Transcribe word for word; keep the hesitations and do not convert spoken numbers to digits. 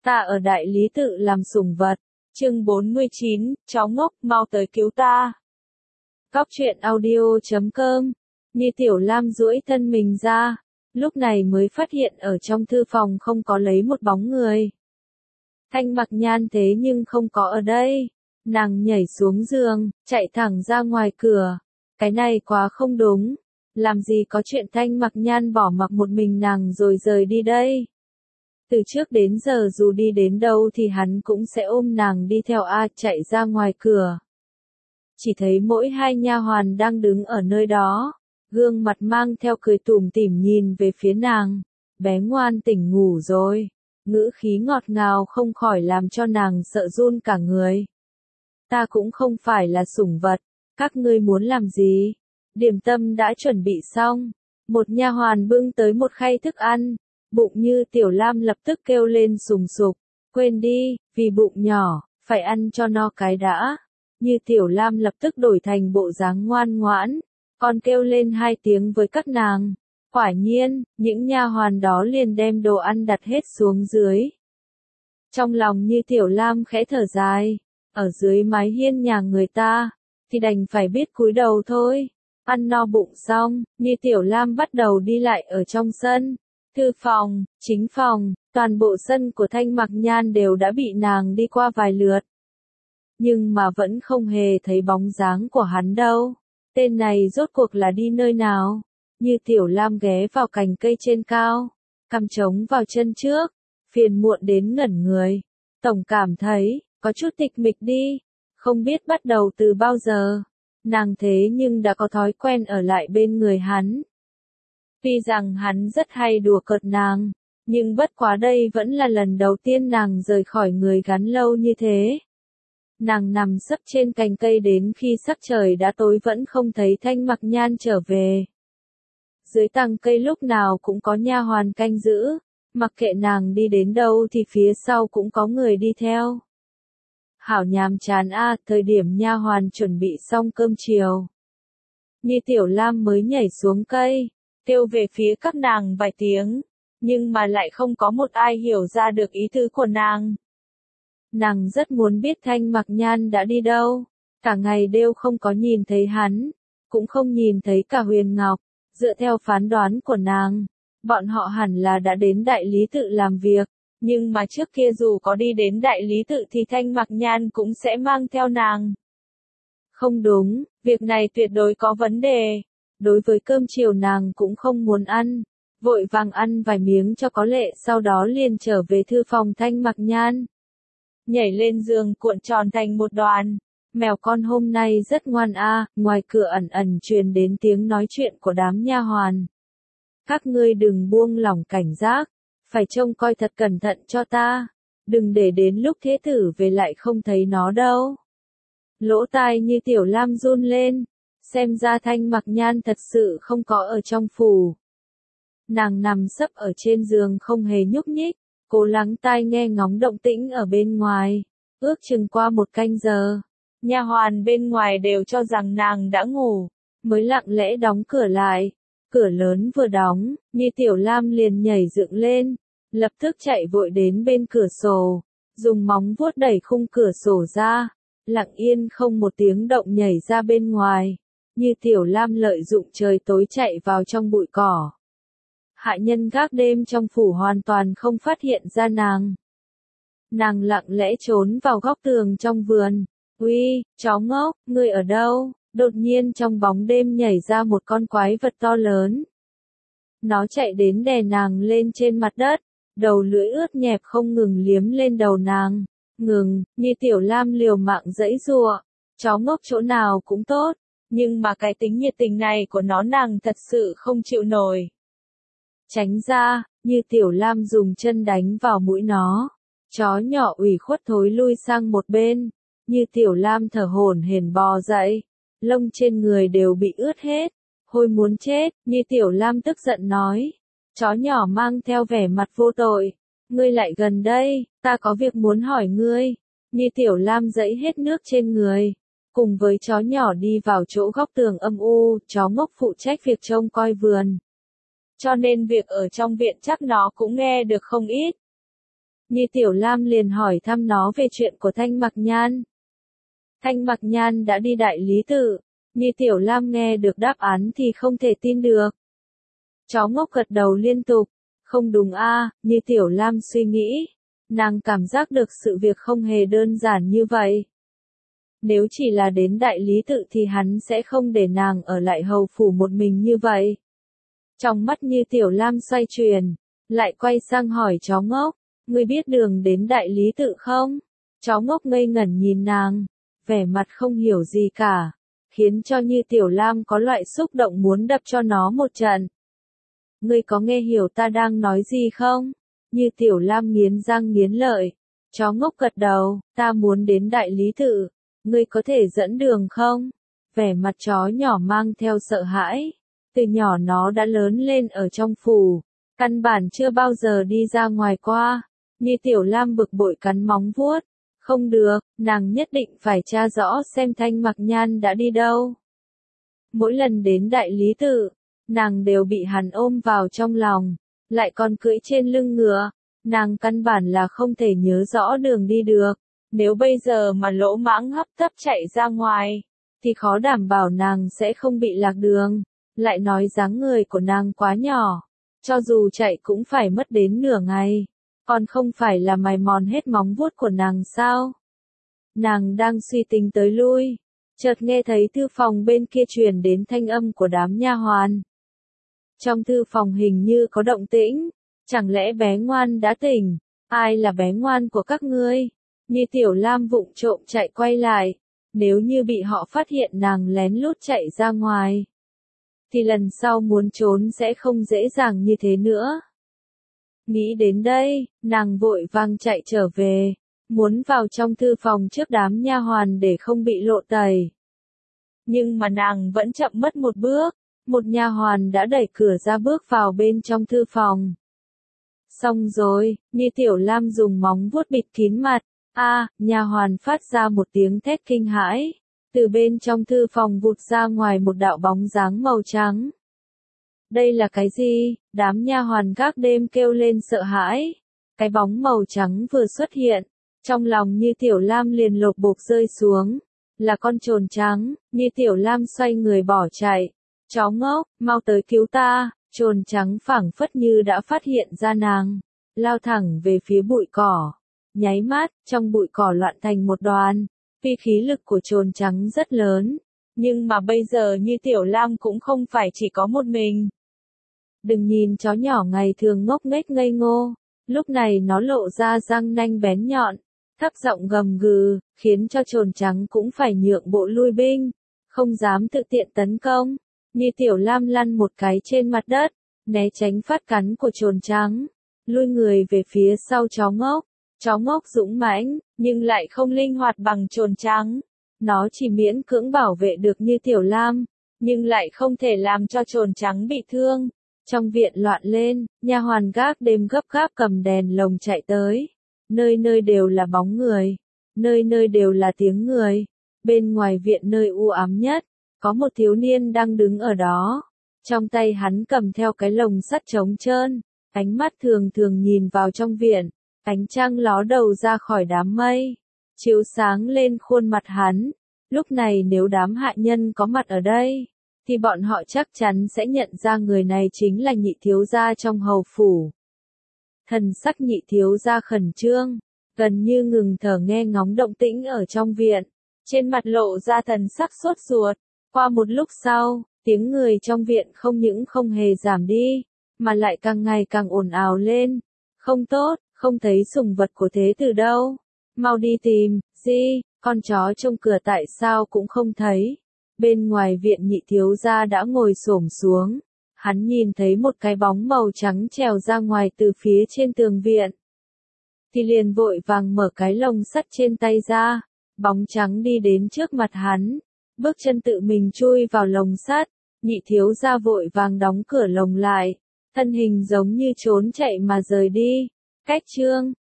Ta ở đại lý tự làm sủng vật. Chương bốn mươi chín, cháu ngốc, mau tới cứu ta. Cóc truyện audio chấm com. Như Tiểu Lam duỗi thân mình ra, lúc này mới phát hiện ở trong thư phòng không có lấy một bóng người. Thanh Mặc Nhan thế nhưng không có ở đây. Nàng nhảy xuống giường, chạy thẳng ra ngoài cửa. Cái này quá không đúng. Làm gì có chuyện Thanh Mặc Nhan bỏ mặc một mình nàng rồi rời đi đây. Từ trước đến giờ dù đi đến đâu thì hắn cũng sẽ ôm nàng đi theo a chạy ra ngoài cửa. Chỉ thấy mỗi hai nha hoàn đang đứng ở nơi đó, gương mặt mang theo cười tủm tỉm nhìn về phía nàng. Bé ngoan tỉnh ngủ rồi. Ngữ khí ngọt ngào không khỏi làm cho nàng sợ run cả người. Ta cũng không phải là sủng vật, các ngươi muốn làm gì? Điểm tâm đã chuẩn bị xong. Một nha hoàn bưng tới một khay thức ăn. Bụng Như Tiểu Lam lập tức kêu lên sùng sục. Quên đi, vì bụng nhỏ, phải ăn cho no cái đã. Như Tiểu Lam lập tức đổi thành bộ dáng ngoan ngoãn, còn kêu lên hai tiếng với các nàng. Quả nhiên, những nha hoàn đó liền đem đồ ăn đặt hết xuống dưới. Trong lòng Như Tiểu Lam khẽ thở dài, ở dưới mái hiên nhà người ta, thì đành phải biết cúi đầu thôi. Ăn no bụng xong, Như Tiểu Lam bắt đầu đi lại ở trong sân. Thư phòng, chính phòng, toàn bộ sân của Thanh Mặc Nhan đều đã bị nàng đi qua vài lượt. Nhưng mà vẫn không hề thấy bóng dáng của hắn đâu. Tên này rốt cuộc là đi nơi nào? Như Tiểu Lam ghé vào cành cây trên cao, cằm trống vào chân trước, phiền muộn đến ngẩn người. Tổng cảm thấy, có chút tịch mịch đi, không biết bắt đầu từ bao giờ. Nàng thế nhưng đã có thói quen ở lại bên người hắn. Tuy rằng hắn rất hay đùa cợt nàng, nhưng bất quá đây vẫn là lần đầu tiên nàng rời khỏi người gắn lâu như thế. Nàng nằm sấp trên cành cây đến khi sắc trời đã tối vẫn không thấy Thanh Mặc Nhan trở về. Dưới tầng cây lúc nào cũng có nha hoàn canh giữ, mặc kệ nàng đi đến đâu thì phía sau cũng có người đi theo. Hảo nhàm chán a, thời điểm nha hoàn chuẩn bị xong cơm chiều. Như Tiểu Lam mới nhảy xuống cây, kêu về phía các nàng vài tiếng, nhưng mà lại không có một ai hiểu ra được ý tứ của nàng. Nàng rất muốn biết Thanh Mặc Nhan đã đi đâu, cả ngày đều không có nhìn thấy hắn, cũng không nhìn thấy cả Huyền Ngọc. Dựa theo phán đoán của nàng, bọn họ hẳn là đã đến đại lý tự làm việc, nhưng mà trước kia dù có đi đến đại lý tự thì Thanh Mặc Nhan cũng sẽ mang theo nàng. Không đúng, việc này tuyệt đối có vấn đề. Đối với cơm chiều nàng cũng không muốn ăn, vội vàng ăn vài miếng cho có lệ, sau đó liền trở về thư phòng Thanh Mặc Nhan. Nhảy lên giường cuộn tròn thành một đoàn. Mèo con hôm nay rất ngoan a, ngoài cửa ẩn ẩn truyền đến tiếng nói chuyện của đám nha hoàn. Các ngươi đừng buông lỏng cảnh giác, phải trông coi thật cẩn thận cho ta, đừng để đến lúc thế tử về lại không thấy nó đâu. Lỗ tai Như Tiểu Lam run lên, xem ra Thanh Mặc Nhan thật sự không có ở trong phủ. Nàng nằm sấp ở trên giường không hề nhúc nhích, cố lắng tai nghe ngóng động tĩnh ở bên ngoài, ước chừng qua một canh giờ. Nha hoàn bên ngoài đều cho rằng nàng đã ngủ, mới lặng lẽ đóng cửa lại. Cửa lớn vừa đóng, Như Tiểu Lam liền nhảy dựng lên, lập tức chạy vội đến bên cửa sổ, dùng móng vuốt đẩy khung cửa sổ ra, lặng yên không một tiếng động nhảy ra bên ngoài. Như Tiểu Lam lợi dụng trời tối chạy vào trong bụi cỏ. Hạ nhân gác đêm trong phủ hoàn toàn không phát hiện ra nàng. Nàng lặng lẽ trốn vào góc tường trong vườn. Uy, chó ngốc, ngươi ở đâu? Đột nhiên trong bóng đêm nhảy ra một con quái vật to lớn. Nó chạy đến đè nàng lên trên mặt đất, đầu lưỡi ướt nhẹp không ngừng liếm lên đầu nàng. Ngừng, Như Tiểu Lam liều mạng giãy giụa. Chó ngốc chỗ nào cũng tốt, nhưng mà cái tính nhiệt tình này của nó nàng thật sự không chịu nổi. Tránh ra, Như Tiểu Lam dùng chân đánh vào mũi nó. Chó nhỏ ủy khuất thối lui sang một bên. Như Tiểu Lam thở hổn hển bò dậy, lông trên người đều bị ướt hết, hôi muốn chết. Như Tiểu Lam tức giận nói, chó nhỏ mang theo vẻ mặt vô tội, ngươi lại gần đây, ta có việc muốn hỏi ngươi. Như Tiểu Lam giãy hết nước trên người, cùng với chó nhỏ đi vào chỗ góc tường âm u. Chó ngốc phụ trách việc trông coi vườn, cho nên việc ở trong viện chắc nó cũng nghe được không ít. Nhi Tiểu Lam liền hỏi thăm nó về chuyện của Thanh Mặc Nhan. Thanh Mặc Nhan đã đi đại lý tự. Nhi Tiểu Lam nghe được đáp án thì không thể tin được. Chó ngốc gật đầu liên tục. Không đúng a, à, Nhi Tiểu Lam suy nghĩ. Nàng cảm giác được sự việc không hề đơn giản như vậy. Nếu chỉ là đến đại lý tự thì hắn sẽ không để nàng ở lại hầu phủ một mình như vậy. Trong mắt Như Tiểu Lam xoay chuyển, lại quay sang hỏi chó ngốc, ngươi biết đường đến đại lý tự không? Chó ngốc ngây ngẩn nhìn nàng, vẻ mặt không hiểu gì cả, khiến cho Như Tiểu Lam có loại xúc động muốn đập cho nó một trận. Ngươi có nghe hiểu ta đang nói gì không? Như Tiểu Lam nghiến răng nghiến lợi. Chó ngốc gật đầu, ta muốn đến đại lý tự. Ngươi có thể dẫn đường không? Vẻ mặt chó nhỏ mang theo sợ hãi. Từ nhỏ nó đã lớn lên ở trong phủ, căn bản chưa bao giờ đi ra ngoài qua. Như Tiểu Lam bực bội cắn móng vuốt. Không được, nàng nhất định phải tra rõ xem Thanh Mặc Nhan đã đi đâu. Mỗi lần đến đại lý tự, nàng đều bị hắn ôm vào trong lòng, lại còn cưỡi trên lưng ngựa. Nàng căn bản là không thể nhớ rõ đường đi được. Nếu bây giờ mà lỗ mãng hấp tấp chạy ra ngoài, thì khó đảm bảo nàng sẽ không bị lạc đường. Lại nói dáng người của nàng quá nhỏ, cho dù chạy cũng phải mất đến nửa ngày, còn không phải là mài mòn hết móng vuốt của nàng sao? Nàng đang suy tính tới lui, chợt nghe thấy thư phòng bên kia truyền đến thanh âm của đám nha hoàn. Trong thư phòng hình như có động tĩnh, chẳng lẽ bé ngoan đã tỉnh? Ai là bé ngoan của các ngươi? Như Tiểu Lam vụng trộm chạy quay lại, nếu như bị họ phát hiện nàng lén lút chạy ra ngoài, thì lần sau muốn trốn sẽ không dễ dàng như thế nữa. Nghĩ đến đây, nàng vội vàng chạy trở về, muốn vào trong thư phòng trước đám nha hoàn để không bị lộ tẩy. Nhưng mà nàng vẫn chậm mất một bước, một nha hoàn đã đẩy cửa ra bước vào bên trong thư phòng. Xong rồi, Như Tiểu Lam dùng móng vuốt bịt kín mặt. A, à, nha hoàn phát ra một tiếng thét kinh hãi. Từ bên trong thư phòng vụt ra ngoài một đạo bóng dáng màu trắng. Đây là cái gì? Đám nha hoàn gác đêm kêu lên sợ hãi. Cái bóng màu trắng vừa xuất hiện, trong lòng Như Tiểu Lam liền lột bột rơi xuống. Là con trồn trắng. Như Tiểu Lam xoay người bỏ chạy. Chó ngốc, mau tới cứu ta. Trồn trắng phảng phất như đã phát hiện ra nàng, lao thẳng về phía bụi cỏ. Nháy mắt, trong bụi cỏ loạn thành một đoàn. Vì khí lực của trồn trắng rất lớn, nhưng mà bây giờ Như Tiểu Lam cũng không phải chỉ có một mình. Đừng nhìn chó nhỏ ngày thường ngốc nghếch ngây ngô, lúc này nó lộ ra răng nanh bén nhọn, thấp giọng gầm gừ, khiến cho trồn trắng cũng phải nhượng bộ lui binh, không dám tự tiện tấn công. Như Tiểu Lam lăn một cái trên mặt đất, né tránh phát cắn của trồn trắng, lui người về phía sau chó ngốc. Chó ngốc dũng mãnh, nhưng lại không linh hoạt bằng trồn trắng. Nó chỉ miễn cưỡng bảo vệ được Như Tiểu Lam, nhưng lại không thể làm cho trồn trắng bị thương. Trong viện loạn lên, nha hoàn gác đêm gấp gáp cầm đèn lồng chạy tới. Nơi nơi đều là bóng người, nơi nơi đều là tiếng người. Bên ngoài viện nơi u ám nhất, có một thiếu niên đang đứng ở đó. Trong tay hắn cầm theo cái lồng sắt trống trơn, ánh mắt thường thường nhìn vào trong viện. Ánh trăng ló đầu ra khỏi đám mây, chiếu sáng lên khuôn mặt hắn. Lúc này nếu đám hạ nhân có mặt ở đây, thì bọn họ chắc chắn sẽ nhận ra người này chính là nhị thiếu gia trong hầu phủ. Thần sắc nhị thiếu gia khẩn trương, gần như ngừng thở nghe ngóng động tĩnh ở trong viện. Trên mặt lộ ra thần sắc sốt ruột. Qua một lúc sau, tiếng người trong viện không những không hề giảm đi, mà lại càng ngày càng ồn ào lên. Không tốt. Không thấy sủng vật của thế tử đâu. Mau đi tìm, gì, con chó trong cửa tại sao cũng không thấy. Bên ngoài viện nhị thiếu gia đã ngồi xổm xuống. Hắn nhìn thấy một cái bóng màu trắng trèo ra ngoài từ phía trên tường viện. Thì liền vội vàng mở cái lồng sắt trên tay ra. Bóng trắng đi đến trước mặt hắn. Bước chân tự mình chui vào lồng sắt. Nhị thiếu gia vội vàng đóng cửa lồng lại. Thân hình giống như trốn chạy mà rời đi. Cách chương,